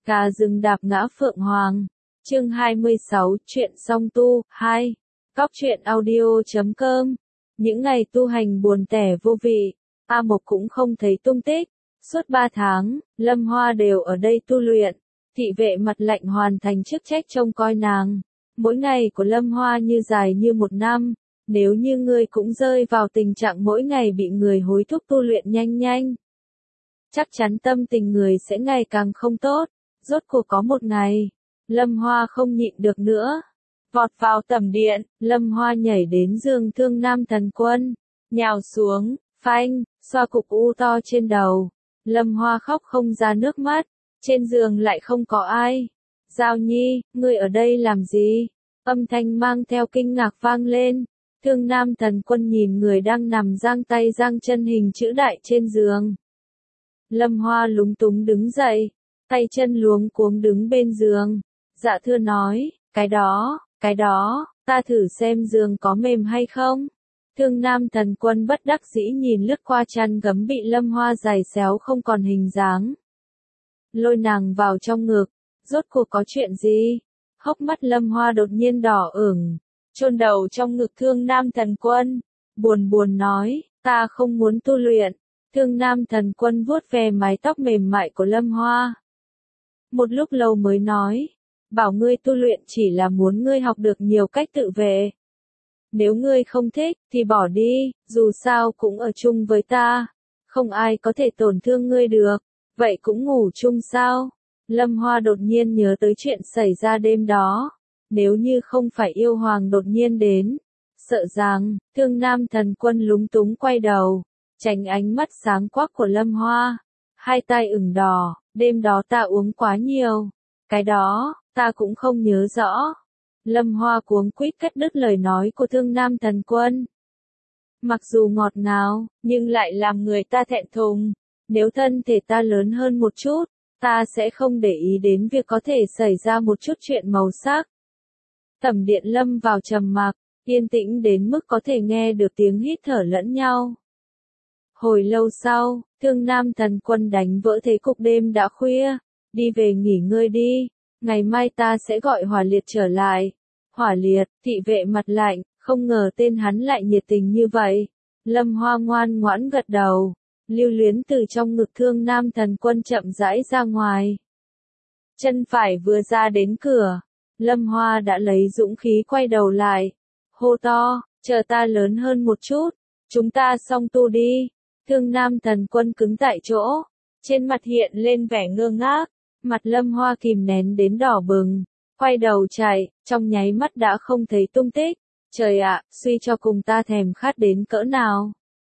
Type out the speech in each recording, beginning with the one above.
Gà rừng đạp ngã Phượng Hoàng. Chương 26, chuyện song tu, 2. Cóc truyện audio.com. Những ngày tu hành buồn tẻ vô vị, A Mộc cũng không thấy tung tích. Suốt 3 tháng, Lâm Hoa đều ở đây tu luyện. Thị vệ mặt lạnh hoàn thành chức trách trông coi nàng. Mỗi ngày của Lâm Hoa như dài như một năm. Nếu như ngươi cũng rơi vào tình trạng mỗi ngày bị người hối thúc tu luyện nhanh nhanh, chắc chắn tâm tình người sẽ ngày càng không tốt. Rốt cuộc có một ngày, Lâm Hoa không nhịn được nữa. Vọt vào tẩm điện, Lâm Hoa nhảy đến giường Thương Nam Thần Quân. Nhào xuống, phanh, xoa cục u to trên đầu. Lâm Hoa khóc không ra nước mắt. Trên giường lại không có ai. Giao Nhi, ngươi ở đây làm gì? Âm thanh mang theo kinh ngạc vang lên. Thương Nam Thần Quân nhìn người đang nằm giang tay giang chân hình chữ đại trên giường. Lâm Hoa lúng túng đứng dậy, tay chân luống cuống đứng bên giường. Dạ thưa nói, cái đó, ta thử xem giường có mềm hay không. Thương Nam Thần Quân bất đắc dĩ nhìn lướt qua chăn gấm bị Lâm Hoa giày xéo không còn hình dáng. Lôi nàng vào trong ngực, rốt cuộc có chuyện gì? Hốc mắt Lâm Hoa đột nhiên đỏ ửng, chôn đầu trong ngực Thương Nam Thần Quân, buồn buồn nói, ta không muốn tu luyện. Thương Nam Thần Quân vuốt ve mái tóc mềm mại của Lâm Hoa. Một lúc lâu mới nói, bảo ngươi tu luyện chỉ là muốn ngươi học được nhiều cách tự vệ. Nếu ngươi không thích, thì bỏ đi, dù sao cũng ở chung với ta. Không ai có thể tổn thương ngươi được, vậy cũng ngủ chung sao? Lâm Hoa đột nhiên nhớ tới chuyện xảy ra đêm đó. Nếu như không phải yêu hoàng đột nhiên đến, sợ rằng, Thương Nam Thần Quân lúng túng quay đầu, tránh ánh mắt sáng quắc của Lâm Hoa. Hai tay ửng đỏ, đêm đó ta uống quá nhiều. Cái đó, ta cũng không nhớ rõ. Lâm Hoa cuống quýt cắt đứt lời nói của Thương Nam Thần Quân. Mặc dù ngọt ngào, nhưng lại làm người ta thẹn thùng. Nếu thân thể ta lớn hơn một chút, ta sẽ không để ý đến việc có thể xảy ra một chút chuyện màu sắc. Tẩm điện lâm vào trầm mặc, yên tĩnh đến mức có thể nghe được tiếng hít thở lẫn nhau. Hồi lâu sau, Thương Nam Thần Quân đánh vỡ thế cục đêm đã khuya, đi về nghỉ ngơi đi, ngày mai ta sẽ gọi Hỏa Liệt trở lại. Hỏa Liệt, thị vệ mặt lạnh, không ngờ tên hắn lại nhiệt tình như vậy. Lâm Hoa ngoan ngoãn gật đầu, lưu luyến từ trong ngực Thương Nam Thần Quân chậm rãi ra ngoài. Chân phải vừa ra đến cửa, Lâm Hoa đã lấy dũng khí quay đầu lại, hô to, chờ ta lớn hơn một chút, chúng ta song tu đi. Thương Nam Thần Quân cứng tại chỗ, trên mặt hiện lên vẻ ngơ ngác, mặt Lâm Hoa kìm nén đến đỏ bừng, quay đầu chạy, trong nháy mắt đã không thấy tung tích. Trời ạ, suy cho cùng ta thèm khát đến cỡ nào.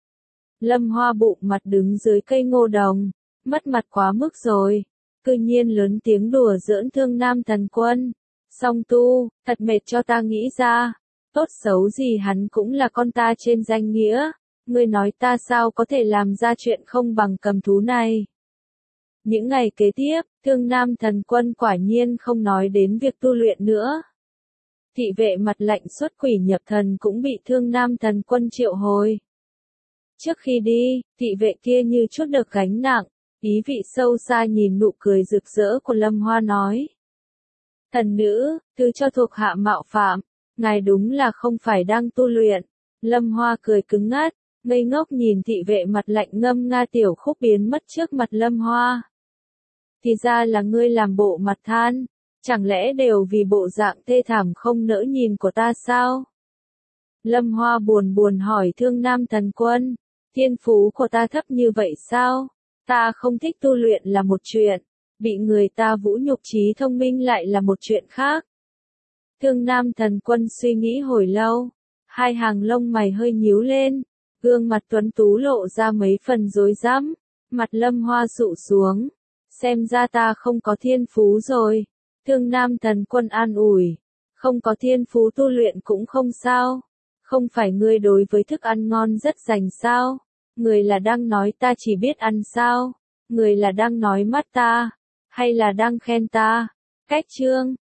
Lâm Hoa bụng mặt đứng dưới cây ngô đồng, mất mặt quá mức rồi, cư nhiên lớn tiếng đùa giỡn Thương Nam Thần Quân. Song tu, thật mệt cho ta nghĩ ra, tốt xấu gì hắn cũng là con ta trên danh nghĩa, ngươi nói ta sao có thể làm ra chuyện không bằng cầm thú này. Những ngày kế tiếp, Thương Nam Thần Quân quả nhiên không nói đến việc tu luyện nữa. Thị vệ mặt lạnh xuất quỷ nhập thần cũng bị Thương Nam Thần Quân triệu hồi. Trước khi đi, thị vệ kia như chút được gánh nặng, ý vị sâu xa nhìn nụ cười rực rỡ của Lâm Hoa nói. Thần nữ, thứ cho thuộc hạ mạo phạm, ngài đúng là không phải đang tu luyện. Lâm Hoa cười cứng ngắt, ngây ngốc nhìn thị vệ mặt lạnh ngâm nga tiểu khúc biến mất trước mặt Lâm Hoa. Thì ra là ngươi làm bộ mặt than, chẳng lẽ đều vì bộ dạng thê thảm không nỡ nhìn của ta sao? Lâm Hoa buồn buồn hỏi Thương Nam Thần Quân, thiên phú của ta thấp như vậy sao? Ta không thích tu luyện là một chuyện, bị người ta vũ nhục trí thông minh lại là một chuyện khác. Thương Nam Thần Quân suy nghĩ hồi lâu, hai hàng lông mày hơi nhíu lên, gương mặt tuấn tú lộ ra mấy phần rối rắm, mặt Lâm Hoa sụ xuống, xem ra ta không có thiên phú rồi. Thương Nam Thần Quân an ủi, không có thiên phú tu luyện cũng không sao, không phải ngươi đối với thức ăn ngon rất rành sao, người là đang nói ta chỉ biết ăn sao, người là đang nói mắt ta, hay là đang khen ta. Cách chương